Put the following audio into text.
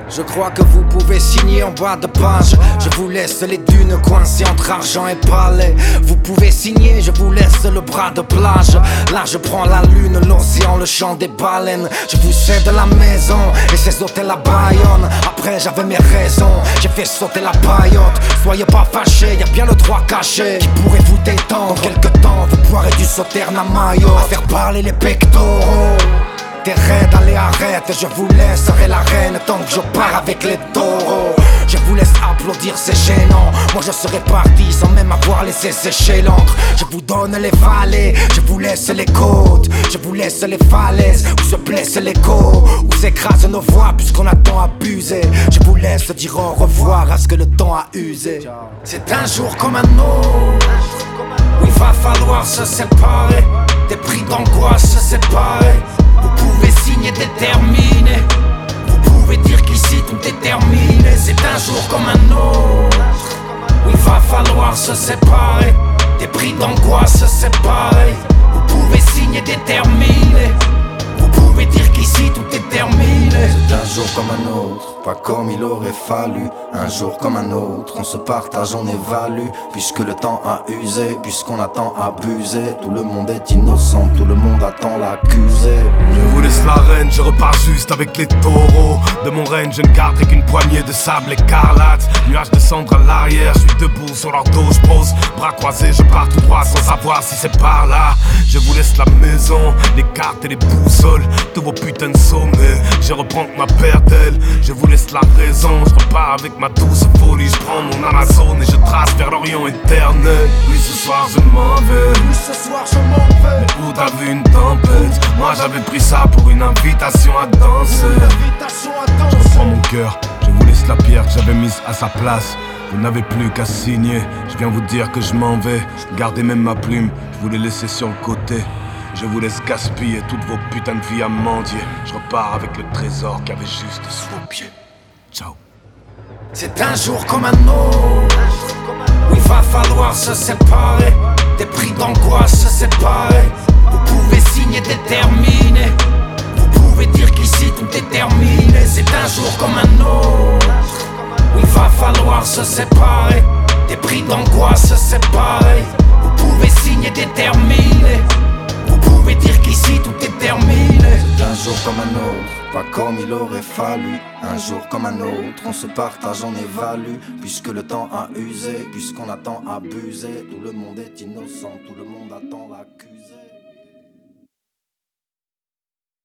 Je crois que vous pouvez signer en bas de page. Je vous laisse les dunes coincées entre argent et palais. Vous pouvez signer, je vous laisse le bras de plage. Là je prends la lune, l'océan, le chant des baleines. Je vous cède la maison et ces hôtels à Bayonne. Après j'avais mes raisons, j'ai fait sauter la paillote. Soyez pas fâchés, y'a bien le droit caché qui pourrait vous détendre. Dans quelque temps vous boirez du sauterne à maillot, à faire parler les pectoraux. T'es raide, allez arrête, je vous laisserai la reine tant que je pars avec les taureaux. Je vous laisse applaudir, c'est gênant. Moi je serais parti sans même avoir laissé sécher l'encre. Je vous donne les vallées, je vous laisse les côtes. Je vous laisse les falaises où se blesse l'écho, où s'écrasent nos voix puisqu'on a tant abusé. Je vous laisse dire au revoir à ce que le temps a usé. C'est un jour comme un autre où il va falloir se séparer. Des prix d'angoisse se séparer. Vous pouvez signer déterminé. Vous pouvez dire qu'ici tout est terminé. C'est un jour comme un autre où il va falloir se séparer. Des prix d'angoisse se séparer. Vous pouvez signer déterminé. Vous pouvez dire qu'ici tout est terminé. C'est un jour comme un autre, pas comme il aurait fallu. Un jour comme un autre, on se partage, on évalue. Puisque le temps a usé, puisqu'on a tant abusé. Tout le monde est innocent, tout le monde attend l'accusé. Je vous laisse l'arène, je repars juste avec les taureaux. De mon règne, je ne garderai qu'une poignée de sable écarlate. Nuages de cendres à l'arrière, je suis debout sur leur dos, je pose. Bras croisés, je pars tout droit sans savoir si c'est par là. Je vous laisse la maison, les cartes et les boussoles, tous vos putains de sommets. Je reprends ma paire d'ailes, je vous laisse la raison. Je repars avec ma douce folie, je prends mon Amazon et je trace vers l'Orient éternel. Oui, ce soir je m'en vais. Oui, ce soir je m'en vais. Mais où t'as vu une tempête? Moi j'avais pris ça pour une invitation à danser. Je reprends mon cœur, je vous laisse la pierre que j'avais mise à sa place. Vous n'avez plus qu'à signer, je viens vous dire que je m'en vais. Gardez même ma plume, je vous l'ai laissée sur le côté. Je vous laisse gaspiller toutes vos putains de vies à mendier. Je repars avec le trésor qu'il y avait juste sous vos pieds. Ciao. C'est un jour comme un autre où il va falloir se séparer. Des prix d'angoisse se séparer. Vous pouvez signer déterminé. Vous pouvez dire qu'ici tout est terminé. C'est un jour comme un autre où il va falloir se séparer. Des prix d'angoisse se séparer. Vous pouvez signer déterminé. Vous pouvez dire qu'ici tout est terminé. C'est un jour comme un autre, pas comme il aurait fallu. Un jour comme un autre, on se partage, on évalue. Puisque le temps a usé, puisqu'on a tant abusé. Tout le monde est innocent, tout le monde attend l'accusé.